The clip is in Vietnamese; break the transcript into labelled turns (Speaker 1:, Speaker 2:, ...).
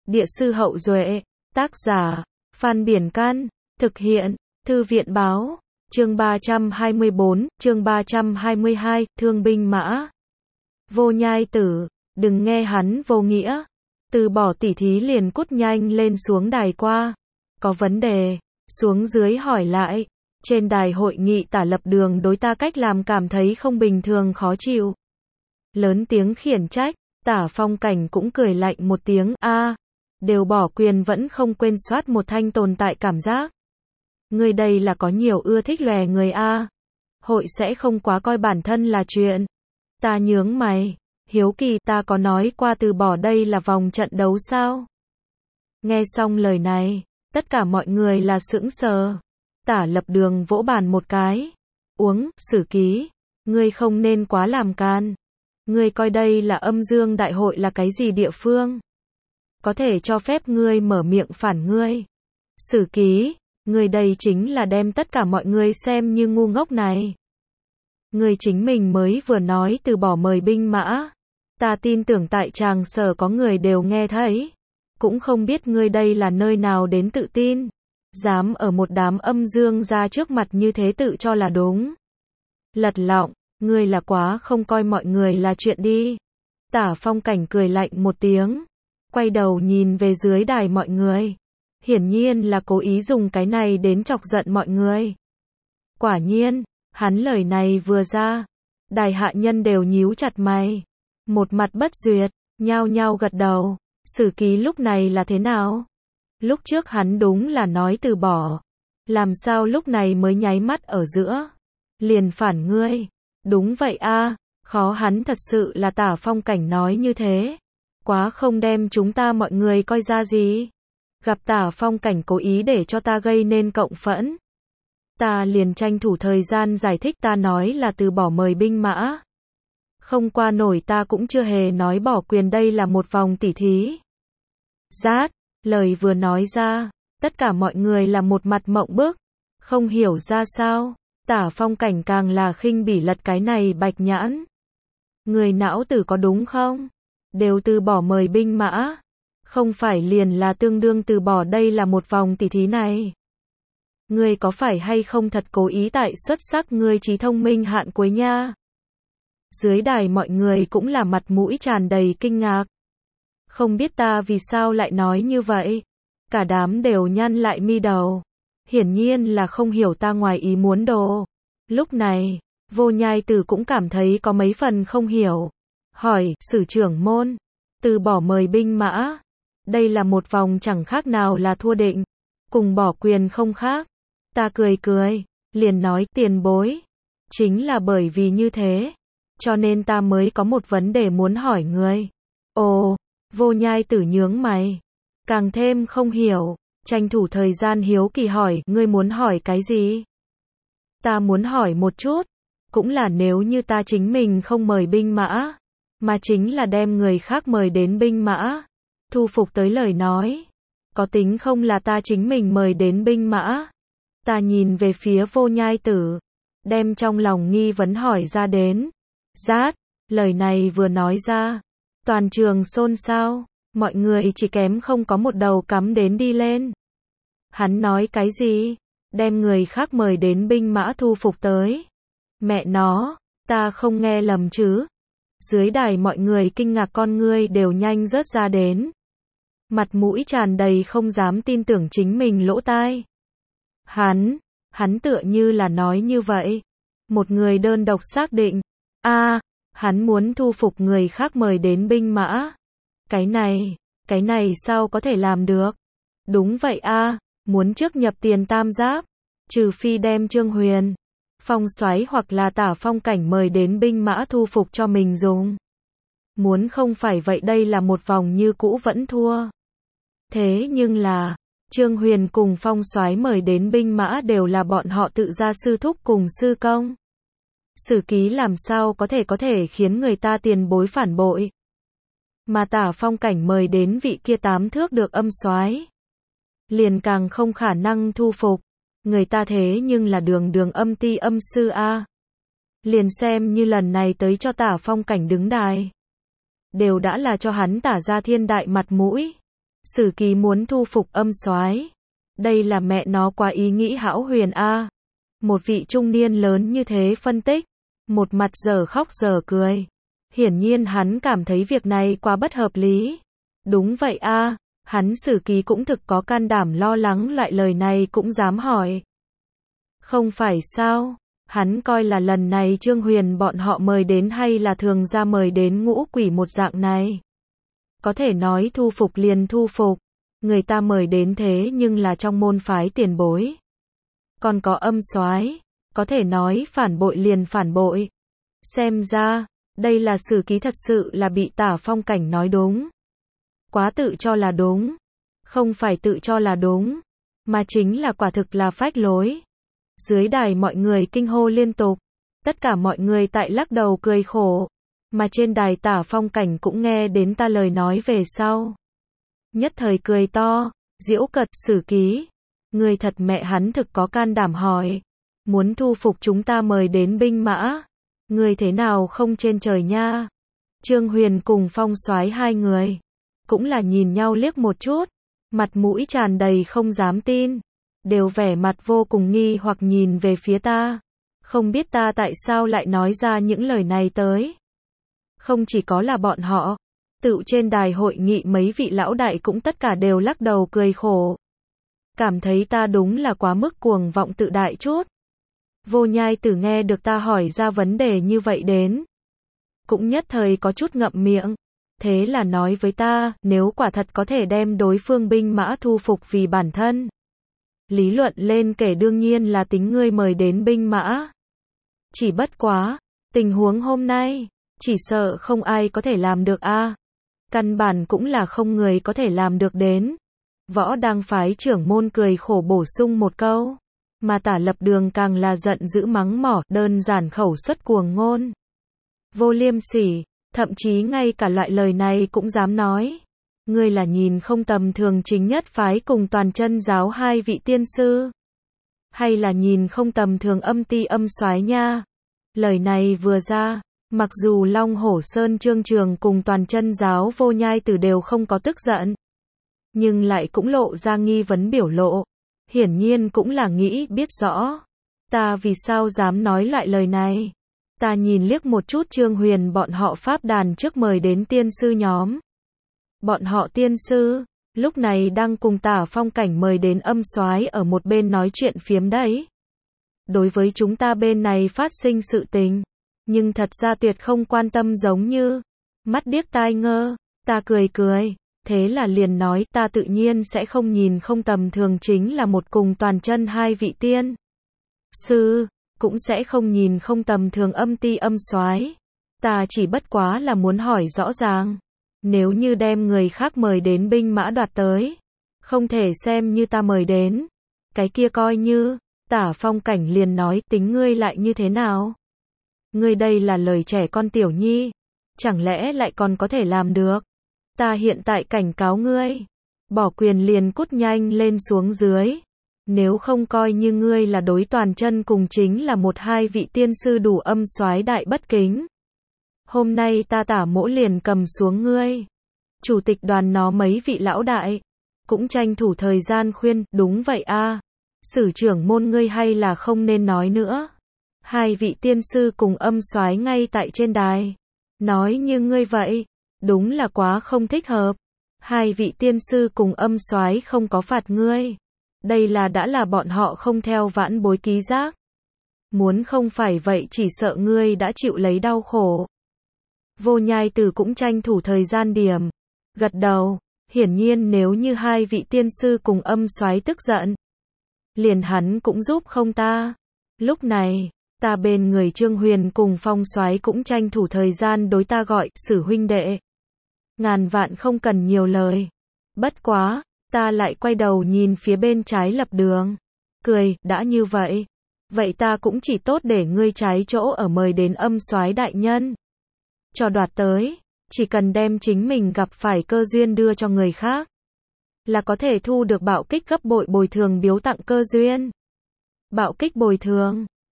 Speaker 1: Địa sư Hậu Duệ, tác giả, Phan Biển Can, thực hiện, Thư viện báo, chương 324, chương 322, Thương binh mã. Vô Nhai Tử, đừng nghe hắn vô nghĩa, từ bỏ tỉ thí liền cút nhanh lên xuống đài qua, có vấn đề, xuống dưới hỏi lại, trên đài hội nghị Tả Lập Đường đối ta cách làm cảm thấy không bình thường khó chịu. Lớn tiếng khiển trách, Tả Phong Cảnh cũng cười lạnh một tiếng, đều bỏ quyền vẫn không quên soát một thanh tồn tại cảm giác. Người đây là có nhiều ưa thích lòe người hội sẽ không quá coi bản thân là chuyện. Ta nhướng mày, hiếu kỳ ta có nói qua từ bỏ đây là vòng trận đấu sao? Nghe xong lời này, tất cả mọi người là sững sờ. Tả Lập Đường vỗ bàn một cái. Sử ký, ngươi không nên quá làm can. Ngươi coi đây là âm dương đại hội là cái gì địa phương? Có thể cho phép ngươi mở miệng phản ngươi. Sử ký, ngươi đây chính là đem tất cả mọi người xem như ngu ngốc này. Ngươi chính mình mới vừa nói từ bỏ mời binh mã. Ta tin tưởng tại tràng sở có người đều nghe thấy. Cũng không biết ngươi đây là nơi nào đến tự tin. Dám ở một đám âm dương ra trước mặt như thế tự cho là đúng. Lật lọng, ngươi là quá không coi mọi người là chuyện đi. Tả Phong Cảnh cười lạnh một tiếng. Quay đầu nhìn về dưới đài mọi người. Hiển nhiên là cố ý dùng cái này đến chọc giận mọi người. Quả nhiên, hắn lời này vừa ra. Đài hạ nhân đều nhíu chặt mày. Một mặt bất duyệt, nhao nhao gật đầu. Sử ký lúc này là thế nào? Lúc trước hắn đúng là nói từ bỏ. Làm sao lúc này mới nháy mắt ở giữa? Liền phản ngươi. Đúng vậy khó hắn thật sự là Tả Phong Cảnh nói như thế. Quá không đem chúng ta mọi người coi ra gì. Gặp Tả Phong Cảnh cố ý để cho ta gây nên cộng phẫn. Ta liền tranh thủ thời gian giải thích ta nói là từ bỏ mời binh mã. Không qua nổi ta cũng chưa hề nói bỏ quyền đây là một vòng tỉ thí. Rát, lời vừa nói ra, tất cả mọi người là một mặt mộng bức, không hiểu ra sao. Tả Phong Cảnh càng là khinh bỉ lật cái này bạch nhãn. Người não tử có đúng không? Đều từ bỏ mời binh mã. Không phải liền là tương đương từ bỏ đây là một vòng tỉ thí này. Ngươi có phải hay không thật cố ý tại xuất sắc ngươi trí thông minh hạn cuối nha. Dưới đài mọi người cũng là mặt mũi tràn đầy kinh ngạc. Không biết ta vì sao lại nói như vậy. Cả đám đều nhăn lại mi đầu. Hiển nhiên là không hiểu ta ngoài ý muốn đồ. Lúc này, Vô Nhai Tử cũng cảm thấy có mấy phần không hiểu. Hỏi, sử trưởng môn, từ bỏ mời binh mã. Đây là một vòng chẳng khác nào là thua định. Cùng bỏ quyền không khác. Ta cười, liền nói tiền bối. Chính là bởi vì như thế. Cho nên ta mới có một vấn đề muốn hỏi ngươi. Ồ, Vô Nhai Tử nhướng mày. Càng thêm không hiểu. Tranh thủ thời gian hiếu kỳ hỏi, ngươi muốn hỏi cái gì? Ta muốn hỏi một chút. Cũng là nếu như ta chính mình không mời binh mã. Mà chính là đem người khác mời đến binh mã. Thu phục tới lời nói. Có tính không là ta chính mình mời đến binh mã? Ta nhìn về phía Vô Nhai Tử. Đem trong lòng nghi vấn hỏi ra đến. Rát, lời này vừa nói ra. Toàn trường xôn xao. Mọi người chỉ kém không có một đầu cắm đến đi lên. Hắn nói cái gì? Đem người khác mời đến binh mã thu phục tới. Mẹ nó, ta không nghe lầm chứ? Dưới đài mọi người kinh ngạc con ngươi đều nhanh rớt ra đến. Mặt mũi tràn đầy không dám tin tưởng chính mình lỗ tai. Hắn tựa như là nói như vậy. Một người đơn độc xác định. Hắn muốn thu phục người khác mời đến binh mã. Cái này sao có thể làm được? Đúng vậy muốn trước nhập tiền tam giáp. Trừ phi đem Trương Huyền, Phong Soái hoặc là Tả Phong Cảnh mời đến binh mã thu phục cho mình dùng. Muốn không phải vậy đây là một vòng như cũ vẫn thua. Thế nhưng là, Trương Huyền cùng Phong Soái mời đến binh mã đều là bọn họ tự ra sư thúc cùng sư công. Sử ký làm sao có thể khiến người ta tiền bối phản bội. Mà Tả Phong Cảnh mời đến vị kia 8 thước được âm soái. Liền càng không khả năng thu phục. Người ta thế nhưng là đường âm ti âm sư Liền xem như lần này tới cho Tả Phong Cảnh đứng đài. Đều đã là cho hắn Tả ra thiên đại mặt mũi. Sử Ký muốn thu phục Âm Soái. Đây là mẹ nó quá ý nghĩ hão huyền a. Một vị trung niên lớn như thế phân tích, một mặt giờ khóc giờ cười. Hiển nhiên hắn cảm thấy việc này quá bất hợp lý. Đúng vậy a, hắn Sử Ký cũng thực có can đảm lo lắng loại lời này cũng dám hỏi. Không phải sao, hắn coi là lần này Trương Huyền bọn họ mời đến hay là thường ra mời đến ngũ quỷ một dạng này. Có thể nói thu phục liền thu phục, người ta mời đến thế nhưng là trong môn phái tiền bối. Còn có Âm Soái, có thể nói phản bội liền phản bội. Xem ra, đây là Sử Ký thật sự là bị Tả Phong Cảnh nói đúng. Quá tự cho là đúng. Không phải tự cho là đúng, mà chính là quả thực là phách lối. Dưới đài mọi người kinh hô liên tục. Tất cả mọi người tại lắc đầu cười khổ. Mà trên đài Tả Phong Cảnh cũng nghe đến ta lời nói về sau. Nhất thời cười to, giễu cợt Sử Ký. Người thật mẹ hắn thực có can đảm hỏi. Muốn thu phục chúng ta mời đến binh mã. Người thế nào không trên trời nha. Trương Huyền cùng Phong Soái hai người. Cũng là nhìn nhau liếc một chút. Mặt mũi tràn đầy không dám tin. Đều vẻ mặt vô cùng nghi hoặc nhìn về phía ta. Không biết ta tại sao lại nói ra những lời này tới. Không chỉ có là bọn họ. Tự trên đài hội nghị mấy vị lão đại cũng tất cả đều lắc đầu cười khổ. Cảm thấy ta đúng là quá mức cuồng vọng tự đại chút. Vô Nhai Tử nghe được ta hỏi ra vấn đề như vậy đến. Cũng nhất thời có chút ngậm miệng. Thế là nói với ta, nếu quả thật có thể đem đối phương binh mã thu phục vì bản thân. Lý luận lên kể đương nhiên là tính ngươi mời đến binh mã. Chỉ bất quá, tình huống hôm nay, chỉ sợ không ai có thể làm được a. Căn bản cũng là không người có thể làm được đến. Võ Đang phái trưởng môn cười khổ bổ sung một câu. Mà Tả Lập Đường càng là giận dữ mắng mỏ, đơn giản khẩu xuất cuồng ngôn. Vô liêm sỉ, thậm chí ngay cả loại lời này cũng dám nói. Ngươi là nhìn không tầm thường chính nhất phái cùng Toàn Chân giáo hai vị tiên sư. Hay là nhìn không tầm thường Âm Ti Âm Soái nha. Lời này vừa ra, mặc dù Long Hổ Sơn Trương Trường cùng Toàn Chân giáo Vô Nhai Tử đều không có tức giận. Nhưng lại cũng lộ ra nghi vấn biểu lộ. Hiển nhiên cũng là nghĩ biết rõ. Ta vì sao dám nói lại lời này. Ta nhìn liếc một chút Trương Huyền bọn họ pháp đàn trước mời đến tiên sư nhóm. Bọn họ tiên sư, lúc này đang cùng Tả Phong Cảnh mời đến Âm Soái ở một bên nói chuyện phiếm đấy. Đối với chúng ta bên này phát sinh sự tình, nhưng thật ra tuyệt không quan tâm giống như. Mắt điếc tai ngơ, ta cười cười. Thế là liền nói ta tự nhiên sẽ không nhìn không tầm thường chính là một cùng Toàn Chân hai vị tiên sư, cũng sẽ không nhìn không tầm thường Âm Ti Âm Soái. Ta chỉ bất quá là muốn hỏi rõ ràng, nếu như đem người khác mời đến binh mã đoạt tới, không thể xem như ta mời đến, cái kia coi như. Tả Phong Cảnh liền nói tính ngươi lại như thế nào? Ngươi đây là lời trẻ con tiểu nhi, chẳng lẽ lại còn có thể làm được? Ta hiện tại cảnh cáo ngươi, bỏ quyền liền cút nhanh lên xuống dưới. Nếu không coi như ngươi là đối Toàn Chân cùng chính là một hai vị tiên sư đủ Âm Soái đại bất kính. Hôm nay ta Tả mỗ liền cầm xuống ngươi. Chủ tịch đoàn nó mấy vị lão đại, cũng tranh thủ thời gian khuyên, đúng vậy a. Sử trưởng môn ngươi hay là không nên nói nữa. Hai vị tiên sư cùng Âm Soái ngay tại trên đài. Nói như ngươi vậy. Đúng là quá không thích hợp. Hai vị tiên sư cùng Âm Soái không có phạt ngươi. Đây là đã là bọn họ không theo vãn bối ký giác. Muốn không phải vậy chỉ sợ ngươi đã chịu lấy đau khổ. Vô Nhai Tử cũng tranh thủ thời gian điểm. Gật đầu, hiển nhiên nếu như hai vị tiên sư cùng Âm Soái tức giận. Liền hắn cũng giúp không ta. Lúc này, ta bên người Trương Huyền cùng Phong Soái cũng tranh thủ thời gian đối ta gọi, Sử huynh đệ. Ngàn vạn không cần nhiều lời. Bất quá, ta lại quay đầu nhìn phía bên trái Lập Đường. Cười, đã như vậy. Vậy ta cũng chỉ tốt để ngươi trái chỗ ở mời đến Âm Soái đại nhân. Cho đoạt tới, chỉ cần đem chính mình gặp phải cơ duyên đưa cho người khác. Là có thể thu được bạo kích gấp bội bồi thường biếu tặng cơ duyên. Bạo kích bồi thường.